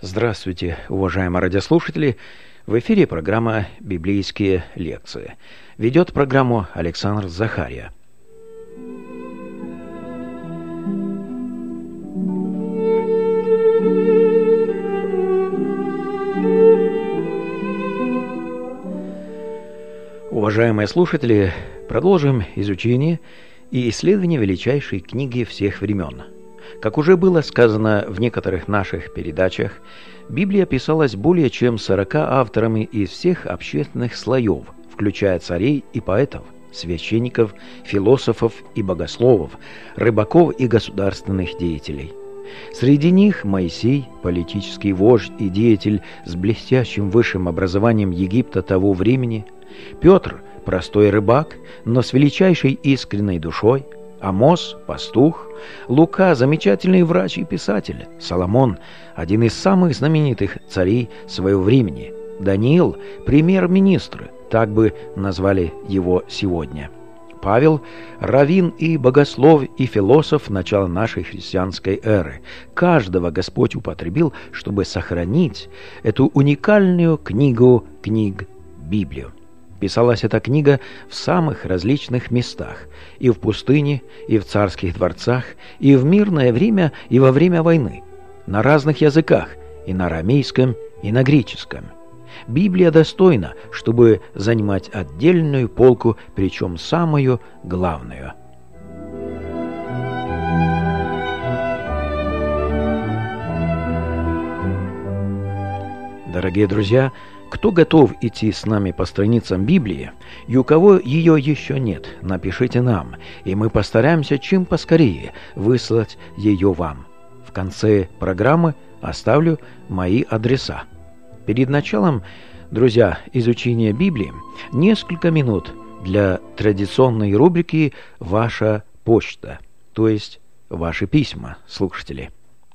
Здравствуйте, уважаемые радиослушатели! В эфире программа «Библейские лекции». Ведет программу Александр Захария. Уважаемые слушатели, продолжим изучение и исследование величайшей книги всех времен. Как уже было сказано в некоторых наших передачах, Библия писалась более чем 40 авторами из всех общественных слоев, включая царей и поэтов, священников, философов и богословов, рыбаков и государственных деятелей. Среди них Моисей, политический вождь и деятель с блестящим высшим образованием Египта того времени, Петр, простой рыбак, но с величайшей искренней душой, Амос – пастух, Лука – замечательный врач и писатель, Соломон – один из самых знаменитых царей своего времени, Даниил – премьер-министр, так бы назвали его сегодня, Павел – раввин и богослов и философ начала нашей христианской эры. Каждого Господь употребил, чтобы сохранить эту уникальную книгу книг Библию. Писалась эта книга в самых различных местах, и в пустыне, и в царских дворцах, и в мирное время, и во время войны, на разных языках, и на арамейском, и на греческом. Библия достойна, чтобы занимать отдельную полку, причем самую главную. Дорогие друзья, кто готов идти с нами по страницам Библии, и у кого ее еще нет, напишите нам, и мы постараемся чем поскорее выслать ее вам. В конце программы оставлю мои адреса. Перед началом, друзья, изучения Библии, несколько минут для традиционной рубрики «Ваша почта», то есть «Ваши письма», слушатели.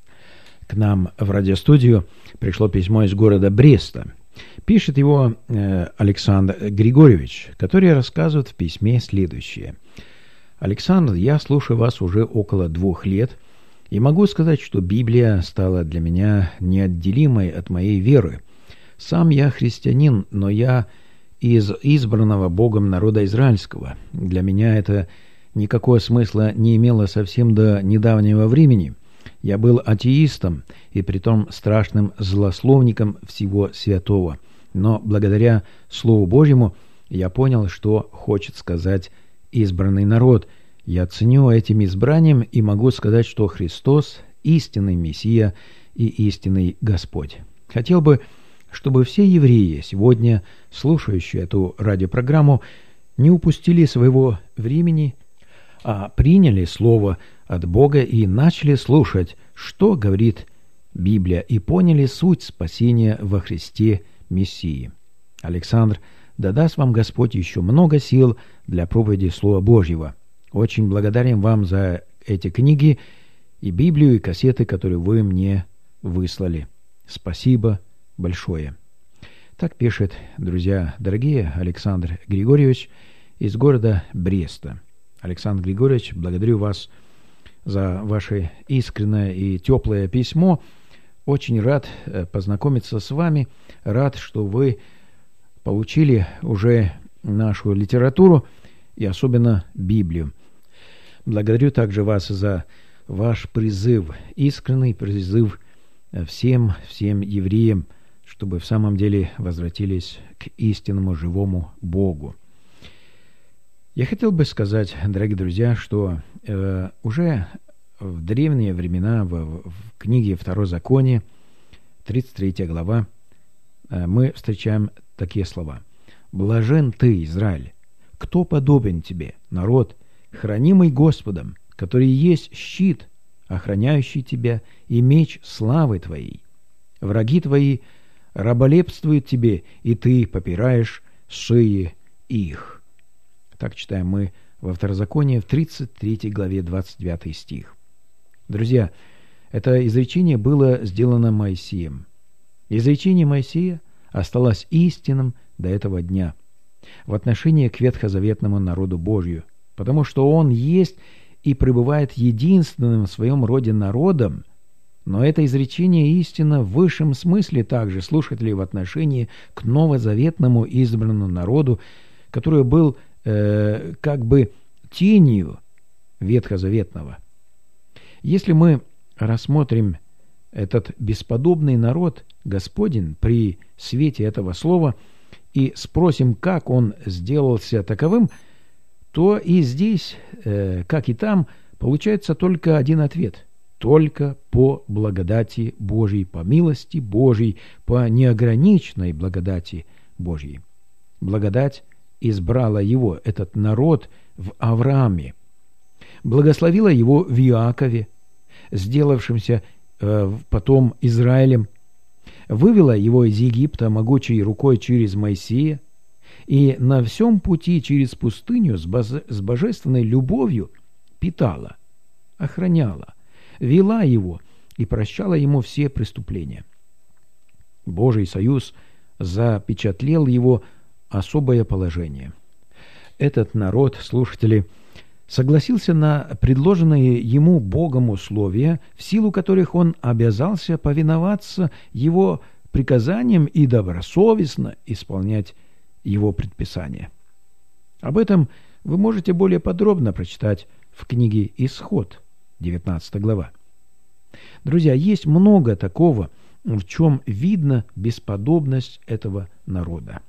К нам в радиостудию пришло письмо из города Бреста. Пишет его Александр Григорьевич, который рассказывает в письме следующее. «Александр, я слушаю вас уже около 2 лет, и могу сказать, что Библия стала для меня неотделимой от моей веры. Сам я христианин, но я из избранного Богом народа израильского. Для меня это никакого смысла не имело совсем до недавнего времени. Я был атеистом и притом страшным злословником всего святого. Но благодаря Слову Божьему я понял, что хочет сказать избранный народ. Я ценю этим избранием и могу сказать, что Христос – истинный Мессия и истинный Господь. Хотел бы, чтобы все евреи, сегодня слушающие эту радиопрограмму, не упустили своего времени, а приняли Слово от Бога и начали слушать, что говорит Библия, и поняли суть спасения во Христе Мессии. Александр, да даст вам Господь еще много сил для проповеди Слова Божьего. Очень благодарен вам за эти книги и Библию, и кассеты, которые вы мне выслали. Спасибо большое». Так пишет, друзья дорогие, Александр Григорьевич из города Бреста. Александр Григорьевич, благодарю вас за ваше искреннее и теплое письмо. Очень рад познакомиться с вами. Рад, что вы получили уже нашу литературу и особенно Библию. Благодарю также вас за ваш призыв, искренний призыв всем евреям, чтобы в самом деле возвратились к истинному живому Богу. Я хотел бы сказать, дорогие друзья, что уже в древние времена в книге Второзаконие, 33 глава, мы встречаем такие слова. «Блажен ты, Израиль! Кто подобен тебе, народ, хранимый Господом, который есть щит, охраняющий тебя, и меч славы твоей? Враги твои раболепствуют тебе, и ты попираешь шеи их». Так читаем мы во Второзаконии в 33 главе 29 стих. Друзья, это изречение было сделано Моисеем. Изречение Моисея осталось истинным до этого дня в отношении к ветхозаветному народу Божию, потому что он есть и пребывает единственным в своем роде народом, Но это изречение истина в высшем смысле также, слушатели, в отношении к новозаветному избранному народу, который был как бы тенью ветхозаветного. Если мы рассмотрим этот бесподобный народ Господень при свете этого слова и спросим, как он сделался таковым, то и здесь, как и там, получается только один ответ – только по благодати Божьей, по милости Божьей, по неограниченной благодати Божьей. Благодать избрала его, этот народ, в Аврааме, благословила его в Иакове, сделавшимся потом Израилем, вывела его из Египта могучей рукой через Моисея, и на всем пути через пустыню с божественной любовью питала, охраняла, вела его и прощала ему все преступления. Божий союз запечатлел его особое положение. Этот народ, слушатели, согласился на предложенные ему Богом условия, в силу которых он обязался повиноваться его приказаниям и добросовестно исполнять его предписания. Об этом вы можете более подробно прочитать в книге «Исход», 19 глава. Друзья, есть много такого, в чем видно бесподобность этого народа.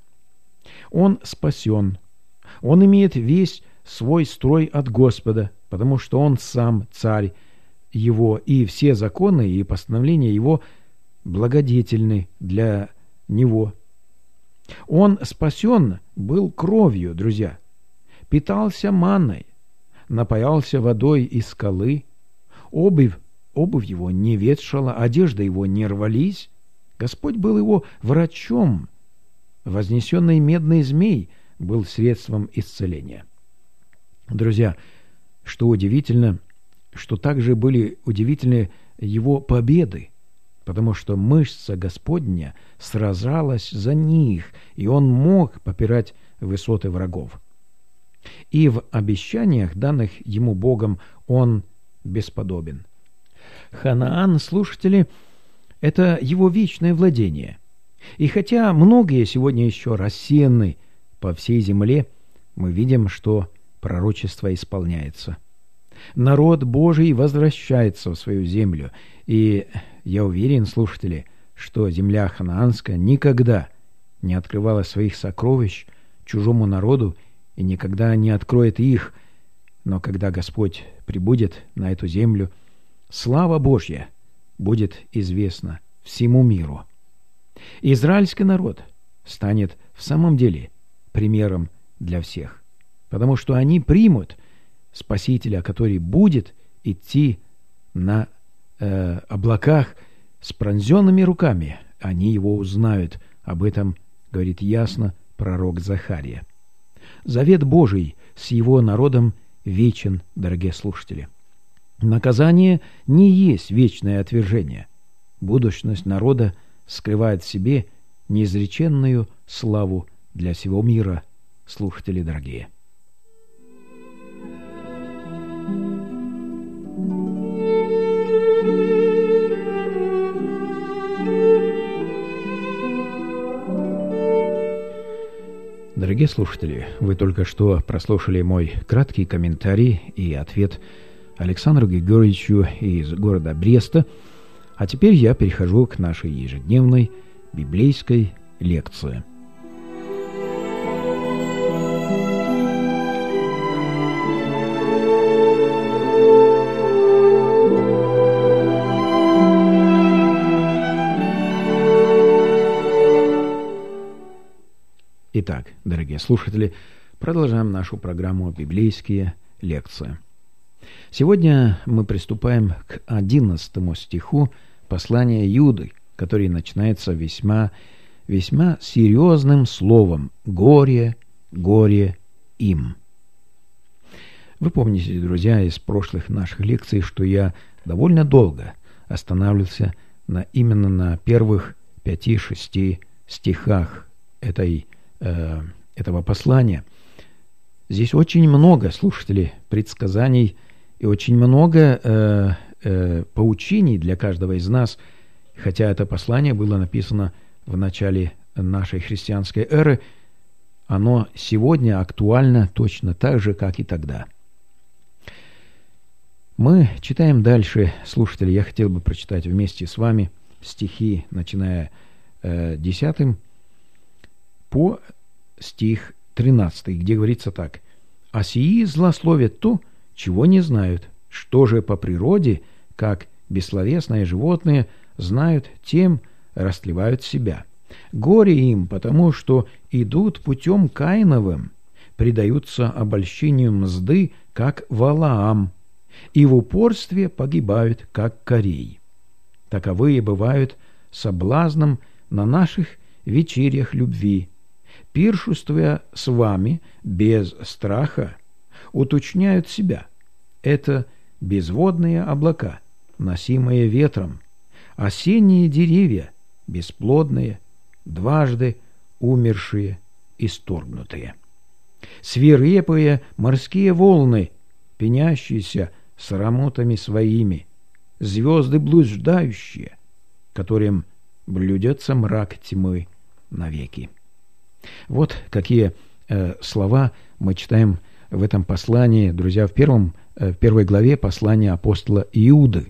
Он спасен, он имеет весь свой строй от Господа, потому что он сам царь его, и все законы и постановления его благодетельны для него. Он спасен был кровью, друзья, питался манной, напоялся водой из скалы, обувь его не ветшала, одежда его не рвались. Господь был его врачом, вознесенный медный змей был средством исцеления. Друзья, что удивительно, что также были удивительны его победы, потому что мышца Господня сражалась за них, и он мог попирать высоты врагов. И в обещаниях, данных ему Богом, он бесподобен. Ханаан, слушатели, это его вечное владение. И хотя многие сегодня еще рассеяны по всей земле, мы видим, что пророчество исполняется. Народ Божий возвращается в свою землю, и я уверен, слушатели, что земля ханаанская никогда не открывала своих сокровищ чужому народу и никогда не откроет их, но когда Господь прибудет на эту землю, слава Божья будет известна всему миру. Израильский народ станет в самом деле примером для всех, потому что они примут Спасителя, который будет идти на облаках с пронзенными руками. Они его узнают. Об этом говорит ясно пророк Захария. Завет Божий с его народом вечен, дорогие слушатели. Наказание не есть вечное отвержение. Будущность народа скрывает в себе неизреченную славу для всего мира, слушатели дорогие. Дорогие слушатели, вы только что прослушали мой краткий комментарий и ответ Александру Григорьевичу из города Бреста, а теперь я перехожу к нашей ежедневной библейской лекции. Итак, дорогие слушатели, продолжаем нашу программу «Библейские лекции». Сегодня мы приступаем к 11 стиху послания Иуды, который начинается весьма серьезным словом «горе, горе им». Вы помните, друзья, из прошлых наших лекций, что я довольно долго останавливался именно на первых 5-6 стихах этого послания. Здесь очень много, слушатели, предсказаний и очень много поучений для каждого из нас, хотя это послание было написано в начале нашей христианской эры, оно сегодня актуально точно так же, как и тогда. Мы читаем дальше, слушатели. Я хотел бы прочитать вместе с вами стихи, начиная 10 по стих 13, где говорится так: «А сии злословят то, чего не знают, что же по природе, как бессловесные животные, знают, тем растлевают себя. Горе им, потому что идут путем Каиновым, предаются обольщению мзды, как Валаам, и в упорстве погибают, как Корей. Таковые бывают соблазном на наших вечерях любви, пиршествуя с вами без страха, уточняют себя. Это безводные облака, носимые ветром, осенние деревья, бесплодные, дважды умершие, исторгнутые. Свирепые морские волны, пенящиеся срамотами своими, звезды блуждающие, которым блюдется мрак тьмы навеки». Вот какие слова мы читаем в этом послании, друзья, в первой главе послания апостола Иуды.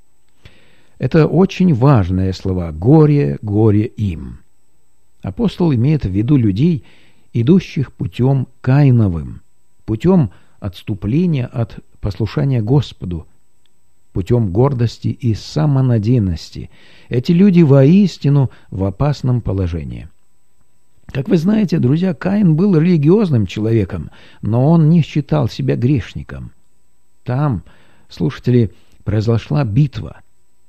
Это очень важные слова: «Горе, горе им». Апостол имеет в виду людей, идущих путем Каиновым, путем отступления от послушания Господу, путем гордости и самонадеянности. Эти люди воистину в опасном положении. Как вы знаете, друзья, Каин был религиозным человеком, но он не считал себя грешником. Там, слушатели, произошла битва.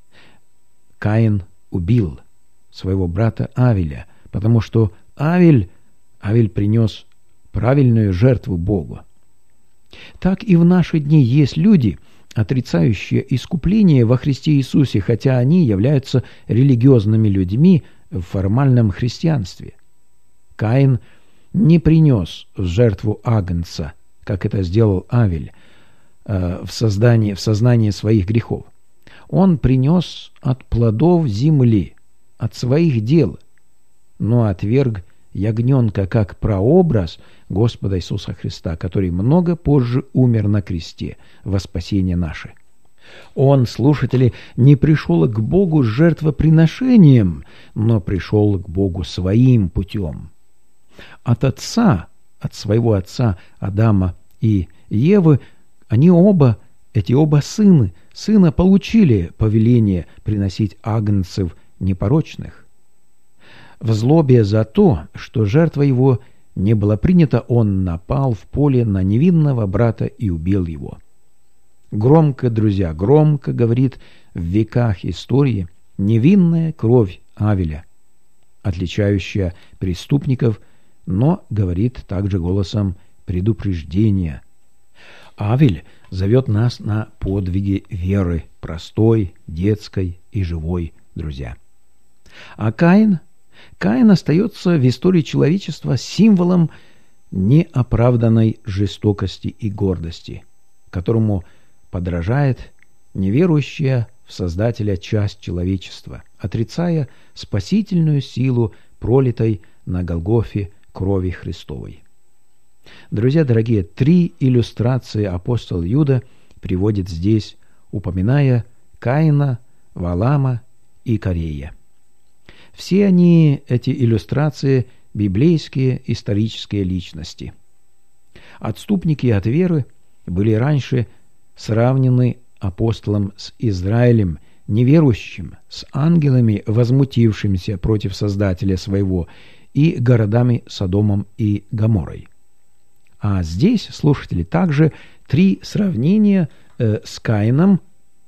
Каин убил своего брата Авеля, потому что Авель принес правильную жертву Богу. Так и в наши дни есть люди, отрицающие искупление во Христе Иисусе, хотя они являются религиозными людьми в формальном христианстве. Каин не принес в жертву агнца, как это сделал Авель, в сознание своих грехов. Он принес от плодов земли, от своих дел, но отверг ягненка как прообраз Господа Иисуса Христа, который много позже умер на кресте во спасение наше. Он, слушатели, не пришел к Богу с жертвоприношением, но пришел к Богу своим путем. От своего отца Адама и Евы, эти оба сына получили повеление приносить агнцев непорочных. В злобе за то, что жертва его не была принята, он напал в поле на невинного брата и убил его. Громко, друзья, громко говорит в веках истории невинная кровь Авеля, отличающая преступников, но говорит также голосом предупреждения. Авель зовет нас на подвиги веры, простой, детской и живой, друзья. А Каин остается в истории человечества символом неоправданной жестокости и гордости, которому подражает неверующая в Создателя часть человечества, отрицая спасительную силу, пролитой на Голгофе крови Христовой. Друзья дорогие, 3 иллюстрации апостол Иуда приводит здесь, упоминая Каина, Валаама и Корея. Все они, эти иллюстрации, библейские исторические личности. Отступники от веры были раньше сравнены апостолом с Израилем, неверующим, с ангелами, возмутившимися против Создателя своего, и городами Содомом и Гоморрой. А здесь, слушатели, также 3 сравнения с Каином,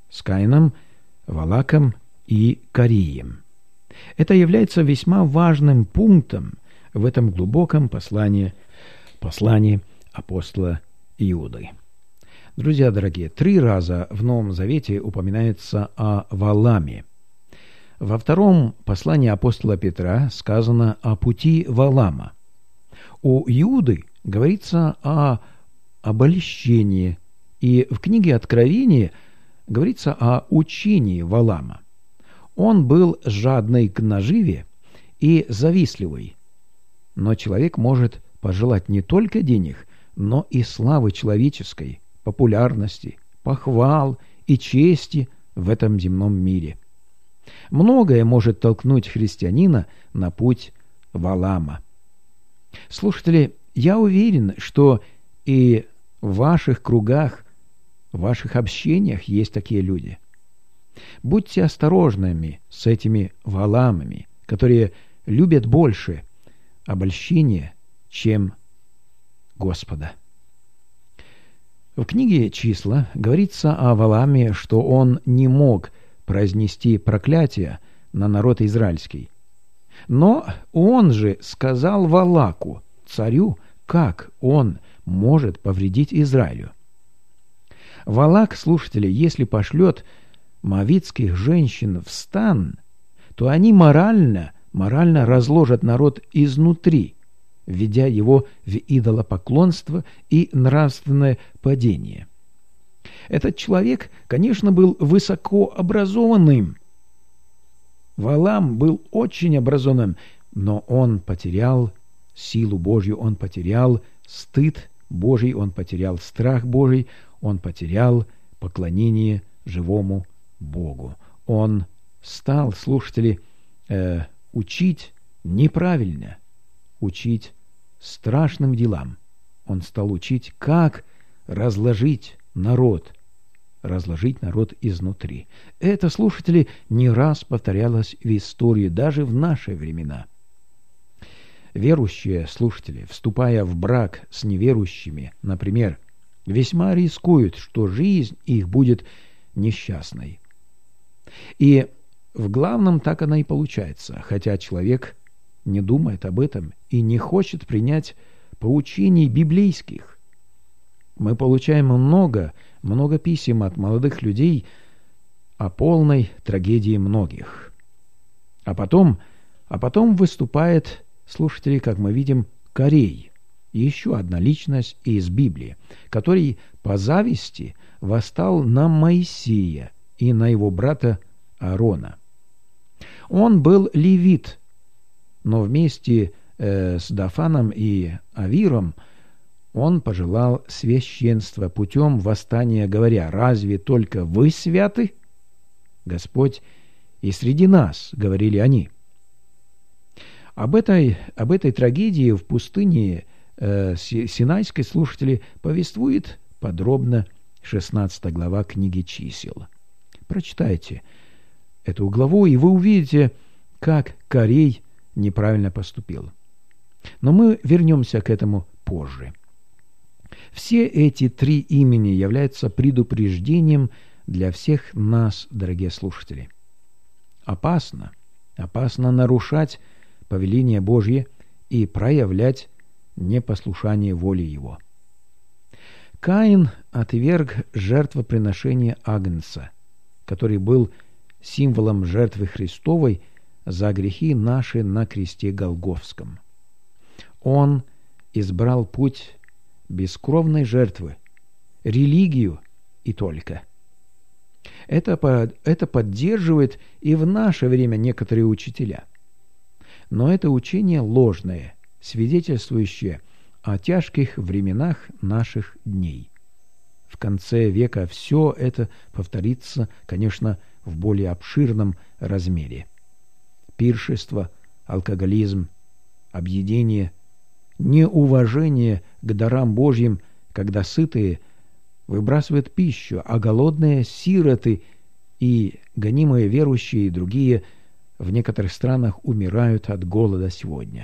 Валаком и Кореем. Это является весьма важным пунктом в этом глубоком послании апостола Иуды. Друзья дорогие, 3 раза в Новом Завете упоминается о Валааме. Во 2 послании апостола Петра сказано о пути Валаама. У Иуды говорится о обольщении, и в книге Откровения говорится о учении Валаама. Он был жадный к наживе и завистливый. Но человек может пожелать не только денег, но и славы человеческой, популярности, похвал и чести в этом земном мире. Многое может толкнуть христианина на путь Валаама. Слушатели, я уверен, что и в ваших кругах, в ваших общениях есть такие люди. Будьте осторожными с этими Валаамами, которые любят больше обольщения, чем Господа. В книге «Числа» говорится о Валааме, что он не мог произнести проклятие на народ израильский. Но он же сказал Валаку, царю, как он может повредить Израилю. Валак, слушатели, если пошлет моавитских женщин в стан, то они морально разложат народ изнутри, введя его в идолопоклонство и нравственное падение. Этот человек, конечно, был высокообразованным. Валаам был очень образованным, но он потерял силу Божью, он потерял стыд Божий, он потерял страх Божий, он потерял поклонение живому Богу. Он стал, слушатели, учить неправильно, учить страшным делам. Он стал учить, как разложить народ изнутри. Это, слушатели, не раз повторялось в истории, даже в наши времена. Верующие слушатели, вступая в брак с неверующими, например, весьма рискуют, что жизнь их будет несчастной. И в главном так она и получается, хотя человек не думает об этом и не хочет принять поучений библейских. Мы получаем много писем от молодых людей о полной трагедии многих. А потом выступает, слушатели, как мы видим, Корей, еще одна личность из Библии, который по зависти восстал на Моисея и на его брата Аарона. Он был левит, но вместе с Дафаном и Авиром он пожелал священства путем восстания, говоря: «Разве только вы святы? Господь и среди нас», — говорили они. Об этой трагедии в пустыне Синайской, слушатели, повествует подробно 16 глава книги «Чисел». Прочитайте эту главу, и вы увидите, как Корей неправильно поступил. Но мы вернемся к этому позже. Все эти три имени являются предупреждением для всех нас, дорогие слушатели. Опасно нарушать повеление Божье и проявлять непослушание воли Его. Каин отверг жертвоприношение Агнца, который был символом жертвы Христовой за грехи наши на кресте Голгофском. Он избрал путь бескровной жертвы, религию и только. Это поддерживает и в наше время некоторые учителя. Но это учение ложное, свидетельствующее о тяжких временах наших дней. В конце века все это повторится, конечно, в более обширном размере. Пиршество, алкоголизм, объедение, неуважение к дарам Божьим, когда сытые выбрасывают пищу, а голодные, сироты и гонимые верующие и другие в некоторых странах умирают от голода сегодня.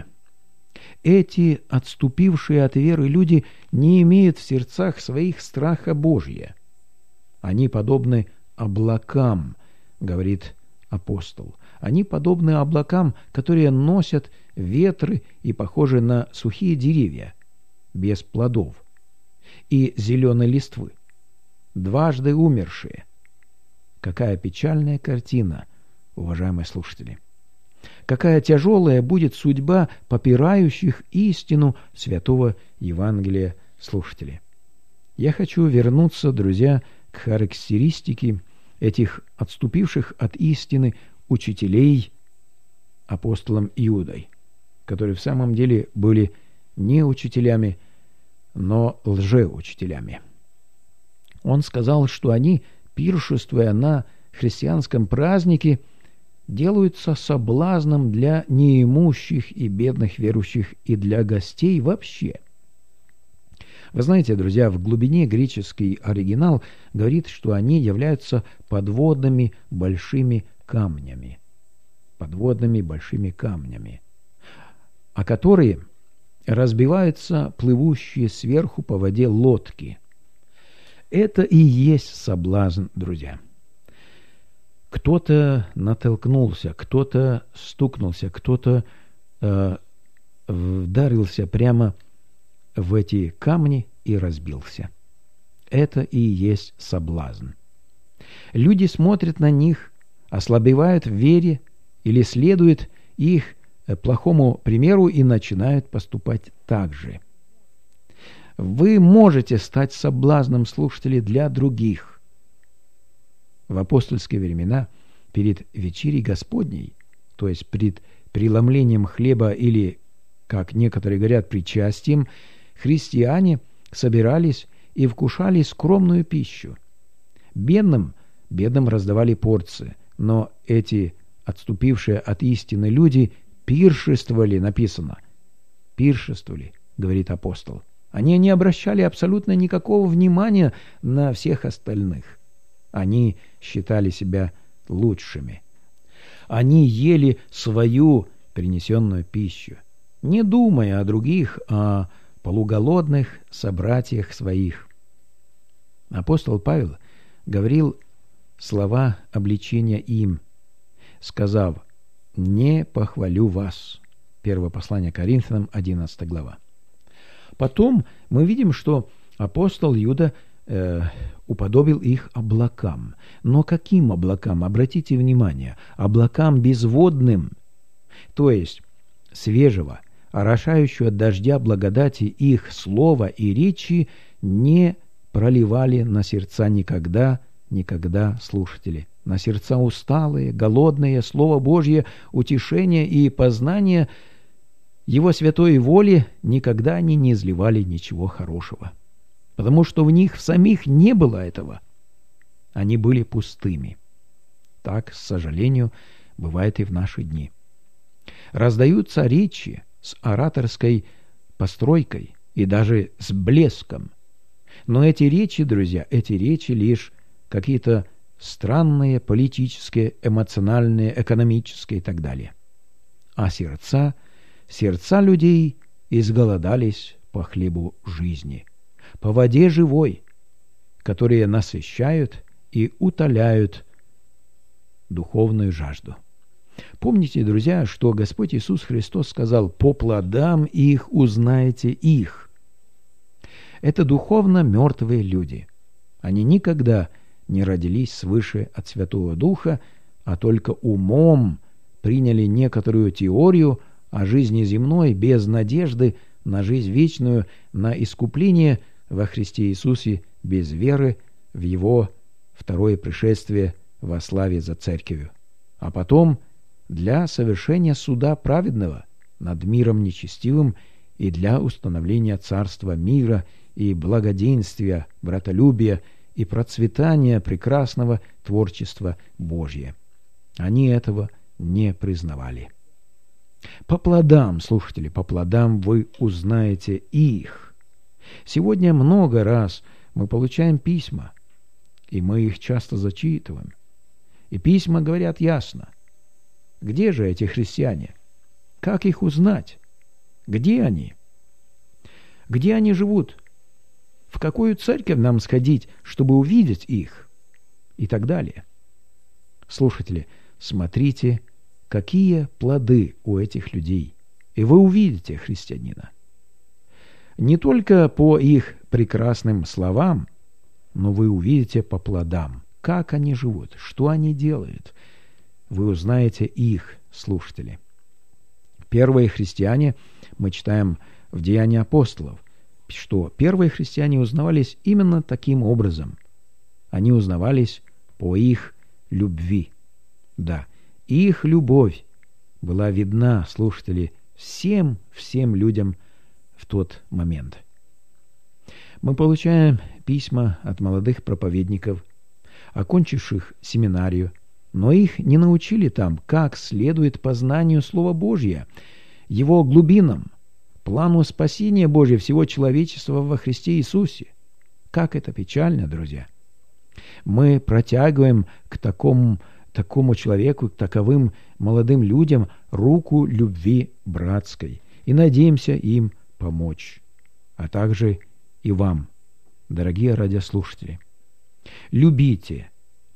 Эти отступившие от веры люди не имеют в сердцах своих страха Божия. Они подобны облакам, говорит апостол. Они подобны облакам, которые носят ветры и похожи на сухие деревья, без плодов и зеленой листвы, дважды умершие. Какая печальная картина, уважаемые слушатели! Какая тяжелая будет судьба попирающих истину святого Евангелия слушателей! Я хочу вернуться, друзья, к характеристике этих отступивших от истины учителей апостолом Иудой, которые в самом деле были не учителями, но лжеучителями. Он сказал, что они, пиршествуя на христианском празднике, делаются соблазном для неимущих и бедных верующих и для гостей вообще. Вы знаете, друзья, в глубине греческий оригинал говорит, что они являются подводными большими камнями. Подводными большими камнями, о которые разбиваются плывущие сверху по воде лодки. Это и есть соблазн, друзья. Кто-то натолкнулся, кто-то стукнулся, кто-то вдарился прямо в эти камни и разбился. Это и есть соблазн. Люди смотрят на них, ослабевают в вере или следуют их плохому примеру и начинают поступать так же. Вы можете стать соблазном, слушателей, для других. В апостольские времена перед вечерей Господней, то есть перед преломлением хлеба или, как некоторые говорят, причастием, христиане собирались и вкушали скромную пищу. Бедным раздавали порции, но эти отступившие от истины люди пиршествовали, написано. Пиршествовали, говорит апостол. Они не обращали абсолютно никакого внимания на всех остальных. Они считали себя лучшими. Они ели свою принесенную пищу, не думая о других, а полуголодных собратьях своих. Апостол Павел говорил слова обличения им, сказав: «Не похвалю вас». Первое послание Коринфянам, 11 глава. Потом мы видим, что апостол Иуда уподобил их облакам. Но каким облакам? Обратите внимание, облакам безводным, то есть свежего, орошающего от дождя благодати их слова и речи не проливали на сердца никогда, слушатели. На сердца усталые, голодные, Слово Божье, утешение и познание Его святой воли никогда они не изливали ничего хорошего. Потому что в них в самих не было этого. Они были пустыми. Так, к сожалению, бывает и в наши дни. Раздаются речи с ораторской постройкой и даже с блеском. Но эти речи, друзья, лишь какие-то странные политические, эмоциональные, экономические и так далее. А сердца людей изголодались по хлебу жизни, по воде живой, которые насыщают и утоляют духовную жажду. Помните, друзья, что Господь Иисус Христос сказал: «По плодам их узнаете их». Это духовно мертвые люди. Они никогда не родились свыше от Святого Духа, а только умом приняли некоторую теорию о жизни земной без надежды на жизнь вечную, на искупление во Христе Иисусе, без веры в Его второе пришествие во славе за Церковью. А потом для совершения суда праведного над миром нечестивым и для установления царства мира и благоденствия, братолюбия и процветания прекрасного творчества Божия. Они этого не признавали. По плодам, слушатели, по плодам вы узнаете их. Сегодня много раз мы получаем письма, и мы их часто зачитываем. И письма говорят ясно: где же эти христиане? Как их узнать? Где они? Где они живут? В какую церковь нам сходить, чтобы увидеть их? И так далее. Слушатели, смотрите, какие плоды у этих людей, и вы увидите христианина. Не только по их прекрасным словам, но вы увидите по плодам, как они живут, что они делают. Вы узнаете их, слушатели. Первые христиане, мы читаем в Деянии апостолов, что первые христиане узнавались именно таким образом. Они узнавались по их любви. Да, их любовь была видна, слушатели, всем людям в тот момент. Мы получаем письма от молодых проповедников, окончивших семинарию, но их не научили там, как следует познанию Слова Божия, его глубинам, плану спасения Божия всего человечества во Христе Иисусе. Как это печально, друзья! Мы протягиваем к такому человеку, к таковым молодым людям руку любви братской и надеемся им помочь, а также и вам, дорогие радиослушатели. Любите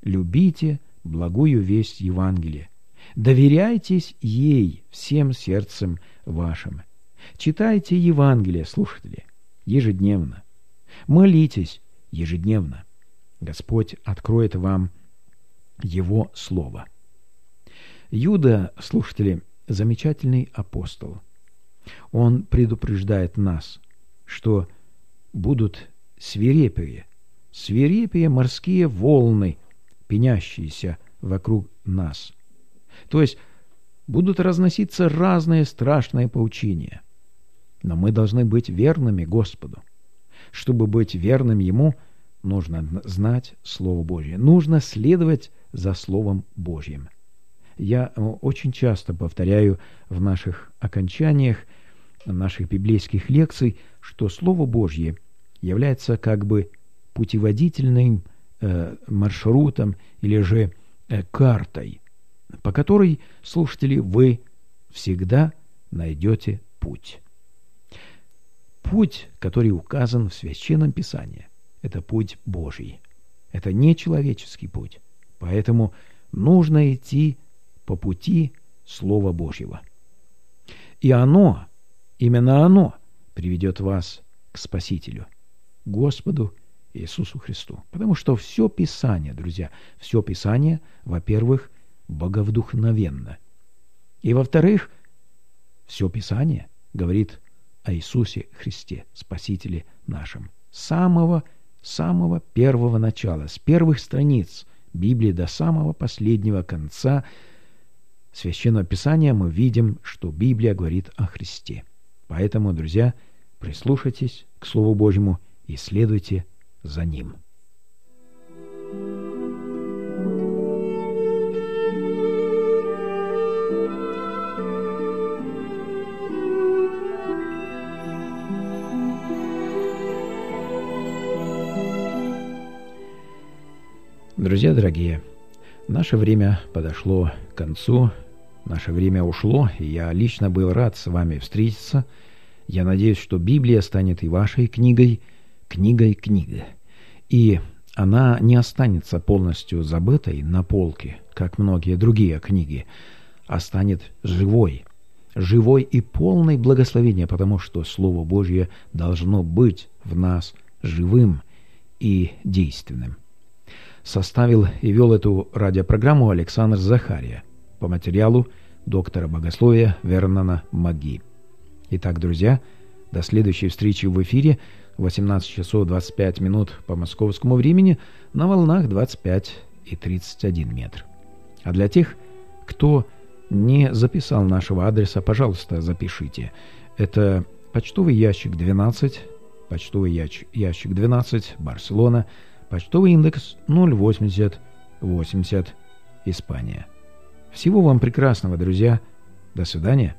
благую весть Евангелия. Доверяйтесь ей всем сердцем вашим. Читайте Евангелие, слушатели, ежедневно. Молитесь ежедневно. Господь откроет вам Его Слово. Юда, слушатели, замечательный апостол. Он предупреждает нас, что будут свирепые морские волны, пенящиеся вокруг нас. То есть будут разноситься разные страшные поучения. Но мы должны быть верными Господу. Чтобы быть верным Ему, нужно знать Слово Божье. Нужно следовать за Словом Божьим. Я очень часто повторяю в наших окончаниях, наших библейских лекций, что Слово Божье является как бы путеводительным маршрутом или же картой, по которой, слушатели, вы всегда найдете путь. Путь, который указан в Священном Писании, это путь Божий. Это не человеческий путь. Поэтому нужно идти по пути Слова Божьего. И именно оно приведет вас к Спасителю, Господу Иисусу Христу. Потому что все Писание, друзья, все Писание, во-первых, боговдухновенно. И, во-вторых, все Писание говорит о Иисусе Христе, Спасителе нашем. С самого первого начала, с первых страниц Библии до самого последнего конца Священного Писания мы видим, что Библия говорит о Христе. Поэтому, друзья, прислушайтесь к Слову Божьему и следуйте за Ним. Друзья дорогие, наше время подошло к концу, наше время ушло, и я лично был рад с вами встретиться. Я надеюсь, что Библия станет и вашей книгой, и она не останется полностью забытой на полке, как многие другие книги, а станет живой и полной благословения, потому что Слово Божье должно быть в нас живым и действенным. Составил и вел эту радиопрограмму Александр Захария по материалу доктора богословия Вернона Маги. Итак, друзья, до следующей встречи в эфире 18 часов 25 минут по московскому времени на волнах 25 и 31 метр. А для тех, кто не записал нашего адреса, пожалуйста, запишите. Это почтовый ящик 12, Барселона, почтовый индекс 08080, Испания. Всего вам прекрасного, друзья. До свидания.